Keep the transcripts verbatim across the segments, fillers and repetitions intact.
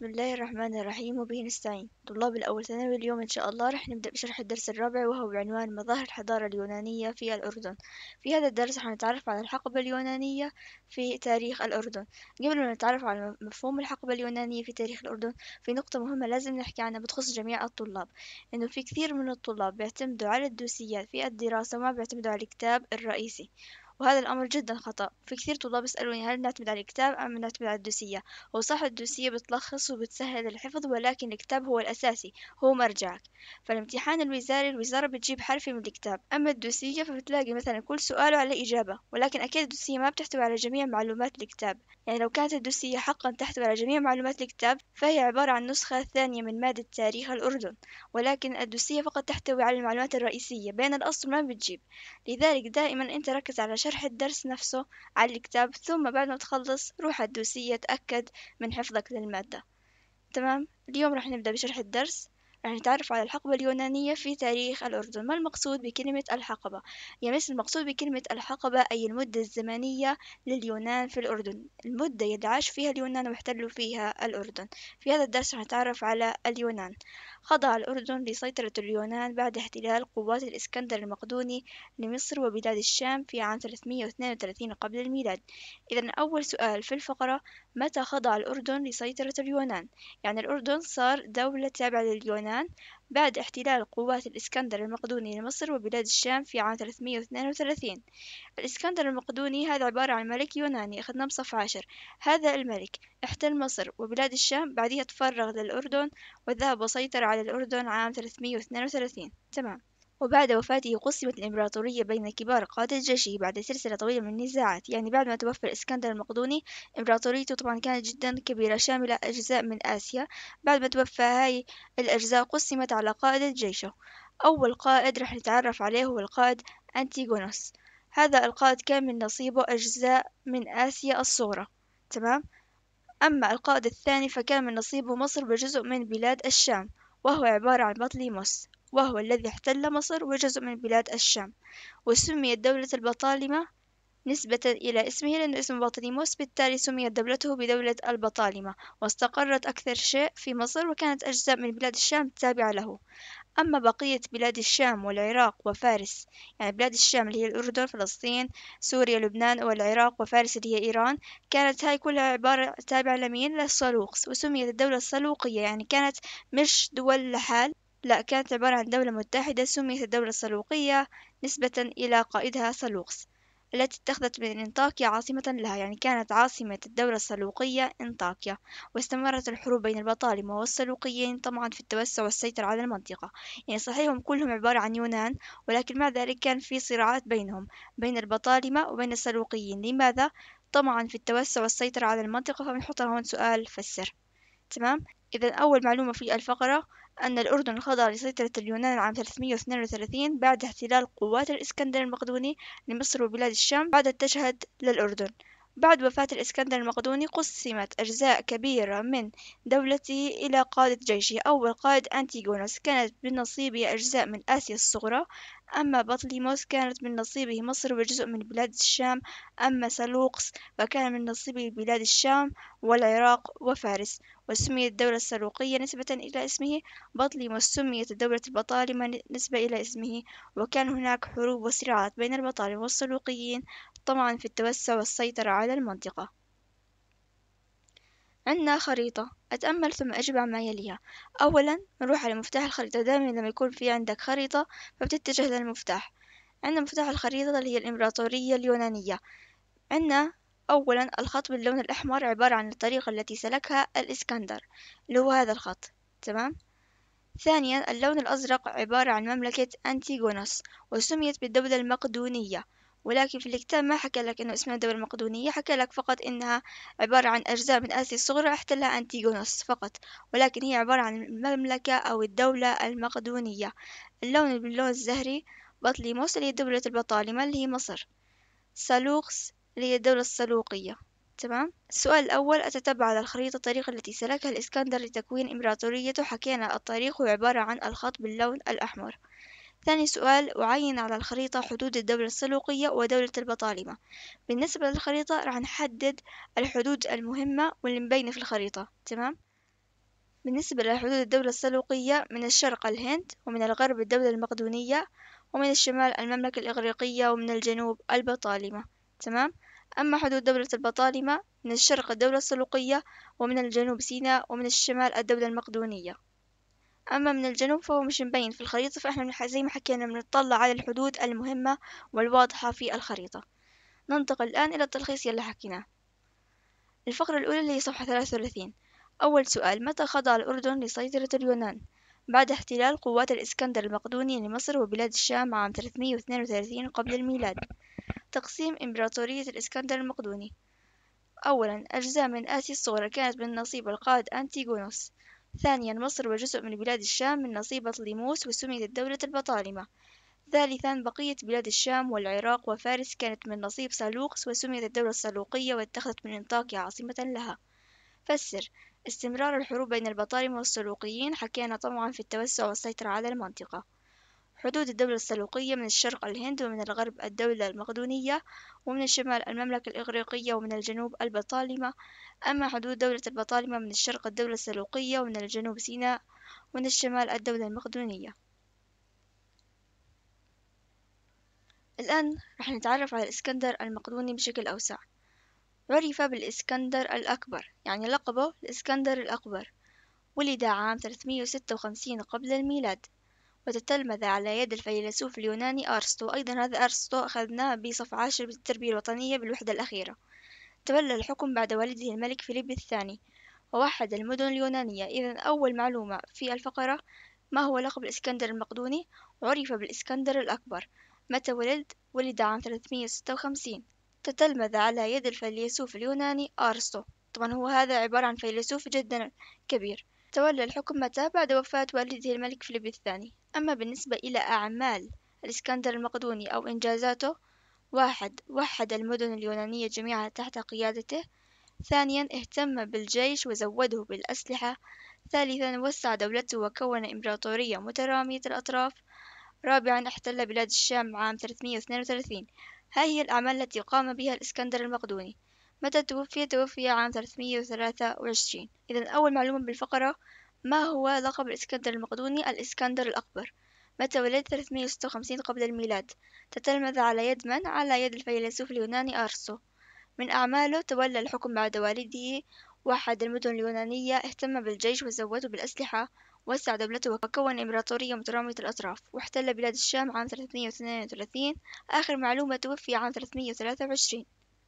بسم الله الرحمن الرحيم وبه نستعين. طلاب الأول ثانوي، اليوم إن شاء الله رح نبدأ بشرح الدرس الرابع وهو بعنوان مظاهر الحضارة اليونانية في الأردن. في هذا الدرس رح نتعرف على الحقبة اليونانية في تاريخ الأردن. قبل ما نتعرف على مفهوم الحقبة اليونانية في تاريخ الأردن، في نقطة مهمة لازم نحكي عنها بتخص جميع الطلاب، إنه في كثير من الطلاب بيعتمدوا على الدوسيات في الدراسة وما بيعتمدوا على الكتاب الرئيسي، وهذا الأمر جدا خطأ. في كثير طلاب يسألوني هل نعتمد على الكتاب أم نعتمد على الدوسية. هو صح الدوسية بتلخص وبتسهل الحفظ، ولكن الكتاب هو الأساسي، هو مرجعك. فالامتحان الوزاري الوزارة بتجيب حرفي من الكتاب، أما الدوسية فبتلاقي مثلا كل سؤال على إجابة، ولكن أكيد الدوسية ما بتحتوي على جميع معلومات الكتاب. يعني لو كانت الدوسية حقا تحتوي على جميع معلومات الكتاب فهي عبارة عن نسخة ثانية من مادة تاريخ الأردن، ولكن الدوسية فقط تحتوي على المعلومات الرئيسية، بين الأصل ما بتجيب. لذلك دائما أنت ركز على شرح الدرس نفسه على الكتاب، ثم بعد ما تخلص روح على الدوسية تأكد من حفظك للمادة. تمام، اليوم راح نبدأ بشرح الدرس. راح نتعرف على الحقبة اليونانية في تاريخ الأردن. ما المقصود بكلمة الحقبة؟ يعني مثل المقصود بكلمة الحقبة أي المدة الزمنية لليونان في الأردن، المدة اللي عاش فيها اليونان واحتلوا فيها الأردن. في هذا الدرس راح نتعرف على اليونان. خضع الأردن لسيطرة اليونان بعد احتلال قوات الإسكندر المقدوني لمصر وبلاد الشام في عام ثلاثمئة واثنين وثلاثين قبل الميلاد. إذا أول سؤال في الفقرة: متى خضع الأردن لسيطرة اليونان؟ يعني الأردن صار دولة تابعة لليونان بعد احتلال قوات الإسكندر المقدوني لمصر وبلاد الشام في عام ثلاثمئة واثنين وثلاثين. الإسكندر المقدوني هذا عبارة عن ملك يوناني، أخذناه بصف عاشر. هذا الملك احتل مصر وبلاد الشام، بعدها تفرغ للأردن وذهب وسيطر على الأردن عام ثلاثمئة واثنين وثلاثين. تمام. وبعد وفاته قسمت الإمبراطورية بين كبار قادة جيشه بعد سلسلة طويلة من النزاعات. يعني بعد ما توفى الإسكندر المقدوني، إمبراطوريته طبعا كانت جدا كبيرة شاملة أجزاء من آسيا. بعد ما توفى هاي الأجزاء قسمت على قادة جيشه. أول قائد رح نتعرف عليه هو القائد أنتيغونوس. هذا القائد كان من نصيبه أجزاء من آسيا الصغرى. تمام. أما القائد الثاني فكان من نصيبه مصر وجزء من بلاد الشام، وهو عبارة عن بطليموس، وهو الذي احتل مصر وجزء من بلاد الشام. وسميت دولة البطالمة نسبة إلى اسمه، لأن اسمه بطليموس بالتالي سميت دولته بدولة البطالمة، واستقرت أكثر شيء في مصر، وكانت أجزاء من بلاد الشام تابعة له. أما بقية بلاد الشام والعراق وفارس، يعني بلاد الشام اللي هي الأردن، فلسطين، سوريا، لبنان، والعراق وفارس اللي هي إيران، كانت هاي كلها عبارة تابعة لمين؟ للصلوقس، وسميت الدولة الصلوقية، يعني كانت مش دول لحال، لا كانت عبارة عن دولة متحدة، سميت الدولة الصلوقية نسبة إلى قائدها صلوقس، التي اتخذت من أنطاكيا عاصمة لها. يعني كانت عاصمة الدولة الصلوقية أنطاكيا. واستمرت الحروب بين البطالمة والسلوقيين طبعا في التوسع والسيطرة على المنطقة. يعني صحيح هم كلهم عبارة عن يونان، ولكن مع ذلك كان في صراعات بينهم، بين البطالمة وبين السلوقيين. لماذا؟ طبعا في التوسع والسيطرة على المنطقة. فبنحط هون سؤال فسر. تمام. إذا أول معلومة في الفقرة أن الأردن خضع لسيطرة اليونان عام ثلاثمئة واثنين وثلاثين بعد احتلال قوات الإسكندر المقدوني لمصر وبلاد الشام، بعد التجهد للأردن. بعد وفاة الإسكندر المقدوني قسمت أجزاء كبيرة من دولته إلى قادة جيشه. أول قائد أنتيغونوس كانت من نصيبه أجزاء من آسيا الصغرى، أما بطليموس كانت من نصيبه مصر وجزء من بلاد الشام، أما سلوقس فكان من نصيبه بلاد الشام والعراق وفارس. وسميت الدولة السلوقية نسبة إلى اسمه. بطليموس سميت الدولة البطالمة نسبة إلى اسمه. وكان هناك حروب وصراعات بين البطالمة والسلوقيين طمعا في التوسع والسيطرة على المنطقة. عندنا خريطة، أتأمل ثم أجب عما يليها. أولا نروح على مفتاح الخريطة. دائما لما يكون في عندك خريطة فبتتجه للمفتاح. عندنا مفتاح الخريطة اللي هي الإمبراطورية اليونانية. عندنا أولا الخط باللون الأحمر عبارة عن الطريقة التي سلكها الإسكندر، اللي هو هذا الخط. تمام. ثانيا اللون الأزرق عبارة عن مملكة أنتيغونوس، وسميت بالدولة المقدونية، ولكن في الكتاب ما حكى لك إنه اسمها الدولة المقدونية، حكى لك فقط إنها عبارة عن أجزاء من آسيا الصغرى احتلها أنتيغونوس فقط، ولكن هي عبارة عن المملكة أو الدولة المقدونية. اللون باللون الزهري بطليموس اللي هي دولة البطالمة اللي هي مصر. سالوكس اللي هي الدولة السلوقية. تمام. السؤال الأول: أتتبع على الخريطة الطريق التي سلكها الإسكندر لتكوين إمبراطوريته. حكينا الطريق هو عبارة عن الخط باللون الأحمر. ثاني سؤال: أعين على الخريطة حدود الدولة السلوقية ودولة البطالمة. بالنسبة للخريطة راح نحدد الحدود المهمة واللي مبينة في الخريطة. تمام. بالنسبة لحدود الدولة السلوقية، من الشرق الهند، ومن الغرب الدولة المقدونية، ومن الشمال المملكة الإغريقية، ومن الجنوب البطالمة. تمام. أما حدود دولة البطالمة، من الشرق الدولة السلوقية، ومن الجنوب سيناء، ومن الشمال الدولة المقدونية. أما من الجنوب فهو مش مبين في الخريطة، فإحنا بنح- زي ما حكينا بنطلع على الحدود المهمة والواضحة في الخريطة. ننتقل الآن إلى التلخيص يلي حكيناه. الفقرة الأولى اللي هي صفحة ثلاثة وثلاثين. أول سؤال: متى خضع الأردن لسيطرة اليونان؟ بعد احتلال قوات الإسكندر المقدوني لمصر وبلاد الشام عام ثلاثمائة واثنين وثلاثين قبل الميلاد. تقسيم إمبراطورية الإسكندر المقدوني: أولا، أجزاء من آسيا الصغرى كانت من نصيب القائد أنتيغونوس. ثانيا، مصر وجزء من بلاد الشام من نصيب بطليموس وسميت الدولة البطالمة. ثالثا، بقية بلاد الشام والعراق وفارس كانت من نصيب سالوقس وسميت الدولة السلوقية واتخذت من أنطاكيا عاصمة لها. فسر: استمرار الحروب بين البطالمة والسلوقيين، حكينا طمعا في التوسع والسيطرة على المنطقة. حدود الدولة السلوقية: من الشرق الهند، ومن الغرب الدولة المقدونية، ومن الشمال المملكة الإغريقية، ومن الجنوب البطالمة. أما حدود دولة البطالمة: من الشرق الدولة السلوقية، ومن الجنوب سيناء، ومن الشمال الدولة المقدونية. الآن رح نتعرف على الإسكندر المقدوني بشكل أوسع. عُرف بالإسكندر الأكبر، يعني لقبه الإسكندر الأكبر. ولد عام ثلاثمائة وستة وخمسين قبل الميلاد، وتتلمذ على يد الفيلسوف اليوناني أرسطو. أيضا هذا أرسطو أخذناه بصف عاشر بالتربية الوطنية بالوحدة الأخيرة. تولى الحكم بعد والده الملك فيليب الثاني، ووحد المدن اليونانية. إذن أول معلومة في الفقرة: ما هو لقب الإسكندر المقدوني؟ عُرف بالإسكندر الأكبر. متى ولد؟ ولد عام ثلاثمائة وستة وخمسين. تتلمذ على يد الفيلسوف اليوناني أرسطو. طبعا هو هذا عبارة عن فيلسوف جدا كبير. تولى الحكم متى؟ بعد وفاة والده الملك فيليب الثاني. أما بالنسبة إلى أعمال الإسكندر المقدوني أو إنجازاته: واحد، وحد المدن اليونانية جميعها تحت قيادته. ثانيا، اهتم بالجيش وزوده بالأسلحة. ثالثا، وسع دولته وكون إمبراطورية مترامية الأطراف. رابعا، احتل بلاد الشام عام ثلاثمائة واثنين وثلاثين. هذه هي الأعمال التي قام بها الإسكندر المقدوني. متى توفي؟ توفي عام ثلاثمائة وثلاثة وعشرين. إذا أول معلومة بالفقرة: ما هو لقب الإسكندر المقدوني؟ الإسكندر الأكبر. متى ولد؟ ثلاثمائة وستة وخمسين قبل الميلاد. تتلمذ على يد من؟ على يد الفيلسوف اليوناني أرسطو. من أعماله: تولى الحكم بعد والده، وحد المدن اليونانية، اهتم بالجيش وزوده بالأسلحة، وسع دولته وكون إمبراطورية مترامية الأطراف، واحتل بلاد الشام عام ثلاثمائة واثنين وثلاثين. آخر معلومة: توفي عام ثلاثمائة وثلاثة وعشرين.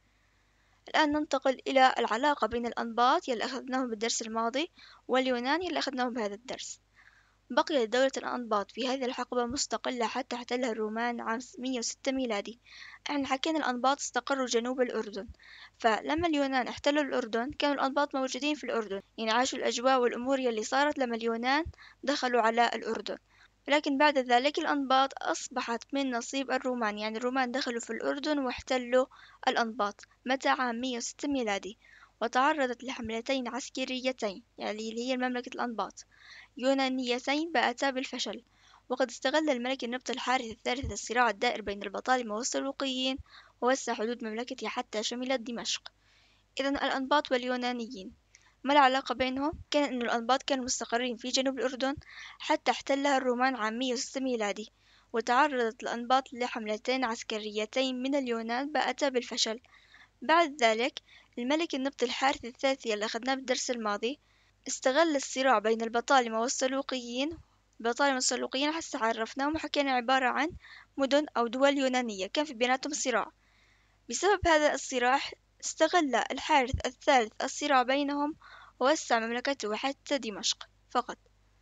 الآن ننتقل إلى العلاقة بين الأنباط يلي أخذناه بالدرس الماضي واليونان يلي أخذناه بهذا الدرس. بقيت دولة الأنباط في هذه الحقبة مستقلة حتى احتلها الرومان عام مئة وستة ميلادي. احنا حكينا الأنباط استقروا جنوب الأردن، فلما اليونان احتلوا الأردن كانوا الأنباط موجودين في الأردن، يعني عاشوا الأجواء والأمور يلي صارت لما اليونان دخلوا على الأردن. لكن بعد ذلك الأنباط أصبحت من نصيب الرومان، يعني الرومان دخلوا في الأردن واحتلوا الأنباط متى؟ عام مئة وستة ميلادي. وتعرضت لحملتين عسكريتين، يعني اللي هي مملكة الأنباط، يونانيتين بأتا بالفشل. وقد استغل الملك النبطي الحارث الثالث الصراع الدائر بين البطالمة والسلوقيين، ووسع حدود مملكته حتى شملت دمشق. إذن الأنباط واليونانيين، ما العلاقة بينهم؟ كان أن الأنباط كانوا مستقرين في جنوب الأردن حتى احتلها الرومان عام مئة وستة ميلادي. وتعرضت الأنباط لحملتين عسكريتين من اليونان بأتا بالفشل. بعد ذلك الملك النبطي الحارث الثالث اللي أخذناه بالدرس الماضي استغل الصراع بين البطالمة والسلوقيين. البطالمة والسلوقيين هسه عرفناهم وحكينا عبارة عن مدن أو دول يونانية كان في بيناتهم صراع. بسبب هذا الصراع استغل الحارث الثالث الصراع بينهم ووسع مملكته حتى دمشق فقط.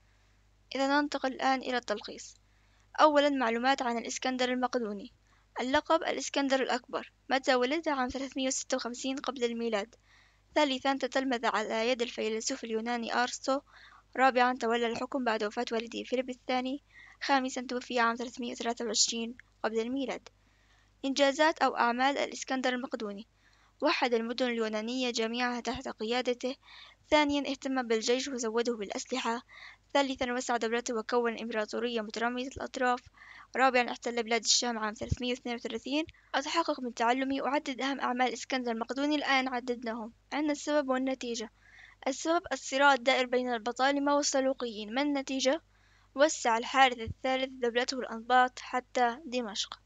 إذا ننتقل الآن إلى التلخيص. أولا، معلومات عن الإسكندر المقدوني. اللقب الإسكندر الأكبر. متى ولد؟ عام ثلاثمائة وستة وخمسين قبل الميلاد. ثالثا، تتلمذ على يد الفيلسوف اليوناني أرسطو. رابعا، تولى الحكم بعد وفاة والده فيليب الثاني. خامسا، توفي عام ثلاثمائة وثلاثة وعشرين قبل الميلاد. إنجازات أو أعمال الإسكندر المقدوني: وحد المدن اليونانية جميعها تحت قيادته. ثانيا، اهتم بالجيش وزوده بالأسلحة. ثالثا، وسع دولته وكون إمبراطورية مترامية الأطراف. رابعا، احتل بلاد الشام عام ثلاثمائة واثنين وثلاثين. أتحقق من تعلمي أعدد أهم أعمال إسكندر المقدوني. الآن عددناهم، عندنا السبب والنتيجة. السبب الصراع الدائر بين البطالمة والسلوقيين. ما النتيجة؟ وسع الحارث الثالث دولته الأنباط حتى دمشق.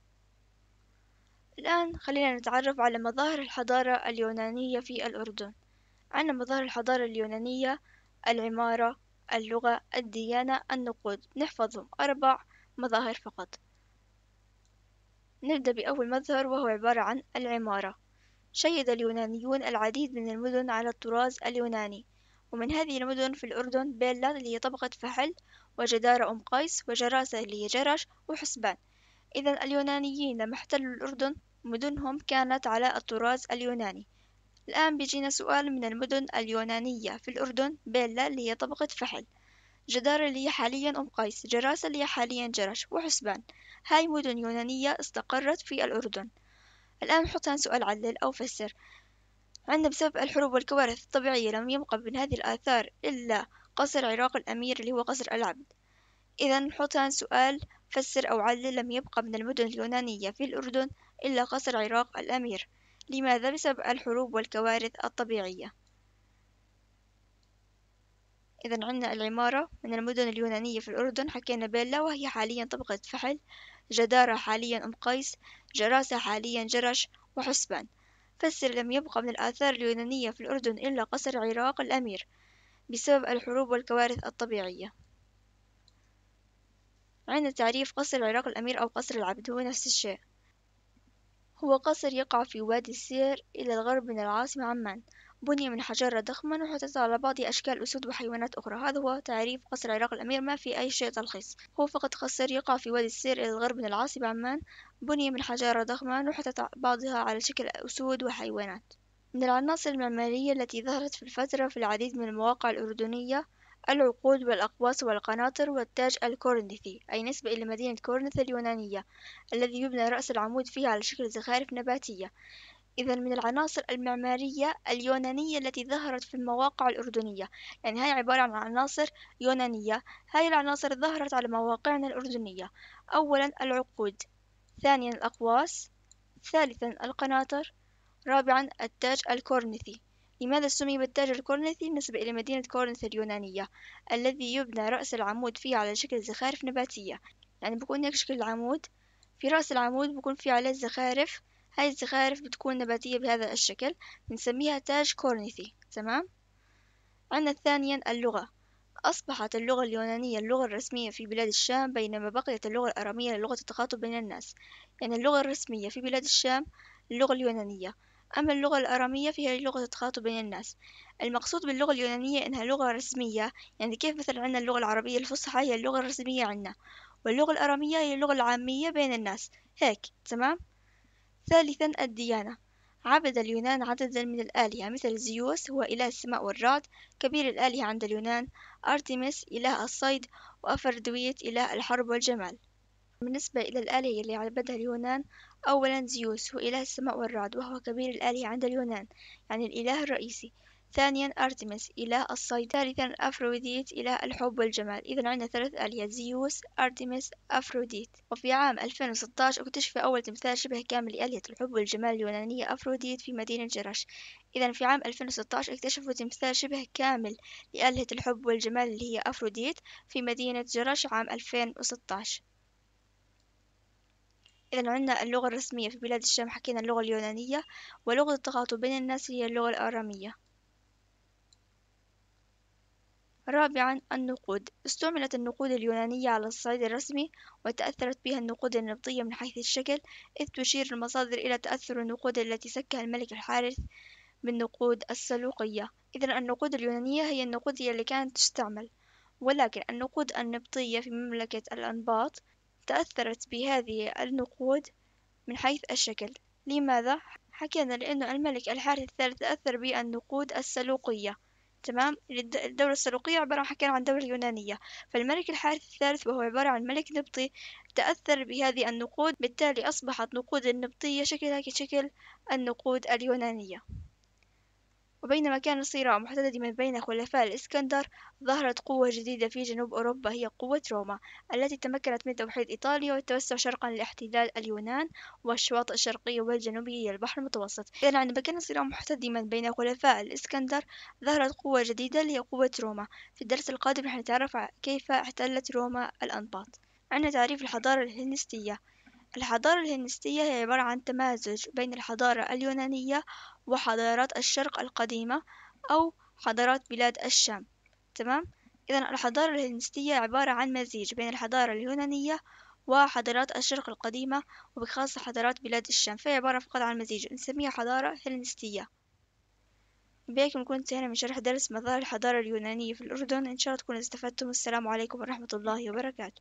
الآن خلينا نتعرف على مظاهر الحضارة اليونانية في الأردن. عندنا مظاهر الحضارة اليونانية: العمارة، اللغة، الديانة، النقود. نحفظهم أربع مظاهر فقط. نبدأ بأول مظهر وهو عبارة عن العمارة. شيد اليونانيون العديد من المدن على الطراز اليوناني، ومن هذه المدن في الأردن بيلا اللي هي طبقة فحل، وجدارة أم قيس، وجراسة اللي هي جرش، وحسبان. إذا اليونانيين لما احتلوا الأردن مدنهم كانت على الطراز اليوناني. الآن بيجينا سؤال: من المدن اليونانية في الأردن بيلا اللي هي طبقة فحل، جدارة اللي هي حاليا أم قيس، جراسة اللي هي حاليا جرش، وحسبان. هاي مدن يونانية استقرت في الأردن. الآن نحط هنا سؤال: علل أو فسر. عندنا بسبب الحروب والكوارث الطبيعية لم يبقى من هذه الآثار إلا قصر عراق الأمير اللي هو قصر العبد. إذا نحط هنا سؤال: فسر أو علل. لم يبقى من المدن اليونانية في الأردن إلا قصر عراق الأمير. لماذا؟ بسبب الحروب والكوارث الطبيعية. إذا عندنا العمارة من المدن اليونانية في الأردن، حكينا بيلا وهي حاليا طبقة فحل، جدارة حاليا أم قيس، جراسة حاليا جرش، وحسبان. فسر: لم يبقى من الآثار اليونانية في الأردن إلا قصر عراق الأمير بسبب الحروب والكوارث الطبيعية. عندنا تعريف قصر العراق الأمير أو قصر العبد، هو نفس الشيء. هو قصر يقع في وادي السير إلى الغرب من العاصمة عمان، بني من حجارة ضخمة وحدث على بعض أشكال أسود وحيوانات أخرى. هذا هو تعريف قصر العراق الأمير، ما في أي شيء تلخيص. هو فقط قصر يقع في وادي السير إلى الغرب من العاصمة عمان، بني من حجارة ضخمة وحدث بعضها على شكل أسود وحيوانات. من العناصر المعمارية التي ظهرت في الفترة في العديد من المواقع الأردنية: العقود والأقواس والقناطر والتاج الكورنثي، أي نسبة إلى مدينة كورنث اليونانية الذي يبنى رأس العمود فيه على شكل زخارف نباتية. إذا من العناصر المعمارية اليونانية التي ظهرت في المواقع الأردنية، يعني هاي عبارة عن عناصر يونانية. هاي العناصر ظهرت على مواقعنا الأردنية: أولا العقود، ثانيا الأقواس، ثالثا القناطر، رابعا التاج الكورنثي. لماذا سمي بالتاج الكورنثي؟ نسبة إلى مدينة كورنث اليونانية الذي يبنى رأس العمود فيه على شكل زخارف نباتية. يعني بكون هيك شكل العمود، في رأس العمود بكون في عليه زخارف، هاي الزخارف بتكون نباتية بهذا الشكل، بنسميها تاج كورنثي. تمام. عندنا ثانيا اللغة. أصبحت اللغة اليونانية اللغة الرسمية في بلاد الشام، بينما بقيت اللغة الأرامية لغة التخاطب بين الناس. يعني اللغة الرسمية في بلاد الشام اللغة اليونانية، أما اللغة الأرامية فهي لغة التخاطب بين الناس. المقصود باللغة اليونانية إنها لغة رسمية، يعني كيف مثلا عندنا اللغة العربية الفصحى هي اللغة الرسمية عندنا، واللغة الأرامية هي اللغة العامية بين الناس. هيك تمام. ثالثا الديانة. عبد اليونان عددا من الآلهة مثل زيوس هو إله السماء والرعد، كبير الآلهة عند اليونان، أرتيميس إله الصيد، وأفردويت إله الحرب والجمال. بالنسبة إلى الآلهة اللي عبدها اليونان: أولا زيوس هو إله السماء والرعد وهو كبير الآلهة عند اليونان، يعني الإله الرئيسي. ثانيا أرتيميس إله الصيد. ثالثا أفروديت إله الحب والجمال. إذا عندنا ثلاث آلهة: زيوس، أرتيميس، أفروديت. وفي عام ألفين وستة عشر اكتشف أول تمثال شبه كامل لآلهة الحب والجمال اليونانية أفروديت في مدينة جرش. إذا في عام ألفين وستة عشر اكتشفوا تمثال شبه كامل لآلهة الحب والجمال اللي هي أفروديت في مدينة جرش عام ألفين وستة عشر. إذا عندنا اللغة الرسمية في بلاد الشام حكينا اللغة اليونانية، ولغة التخاطب بين الناس هي اللغة الآرامية. رابعا النقود. استعملت النقود اليونانية على الصعيد الرسمي، وتأثرت بها النقود النبطية من حيث الشكل، إذ تشير المصادر إلى تأثر النقود التي سكها الملك الحارث بالنقود السلوقية. إذا النقود اليونانية هي النقود اللي كانت تستعمل، ولكن النقود النبطية في مملكة الأنباط تأثرت بهذه النقود من حيث الشكل. لماذا؟ حكينا لأنه الملك الحارث الثالث تأثر بالنقود السلوقية. تمام. الدولة السلوقية عبارة عن، حكينا عن دولة يونانية، فالملك الحارث الثالث وهو عبارة عن ملك نبطي تأثر بهذه النقود، بالتالي أصبحت نقود النبطية شكلها كشكل النقود اليونانية. وبينما كان الصراع محتدما بين خلفاء الإسكندر، ظهرت قوة جديدة في جنوب أوروبا هي قوة روما، التي تمكنت من توحيد إيطاليا والتوسع شرقا لاحتلال اليونان والشواطئ الشرقية والجنوبية للبحر المتوسط. إذا عندما كان الصراع محتدما بين خلفاء الإسكندر، ظهرت قوة جديدة اللي هي قوة روما. في الدرس القادم رح نتعرف على كيف احتلت روما الأنباط. عندنا تعريف الحضارة الهلينستية. الحضارة الهلينستية هي عبارة عن تمازج بين الحضارة اليونانية وحضارات الشرق القديمة أو حضارات بلاد الشام. تمام. إذا الحضارة الهلينستية عبارة عن مزيج بين الحضارة اليونانية وحضارات الشرق القديمة، وبخاصة حضارات بلاد الشام، فهي عبارة فقط عن مزيج نسميها حضارة هلينستية. بهيك نكون انتهينا من شرح درس مظاهر الحضارة اليونانية في الأردن. إن شاء الله تكونوا استفدتم. السلام عليكم ورحمة الله وبركاته.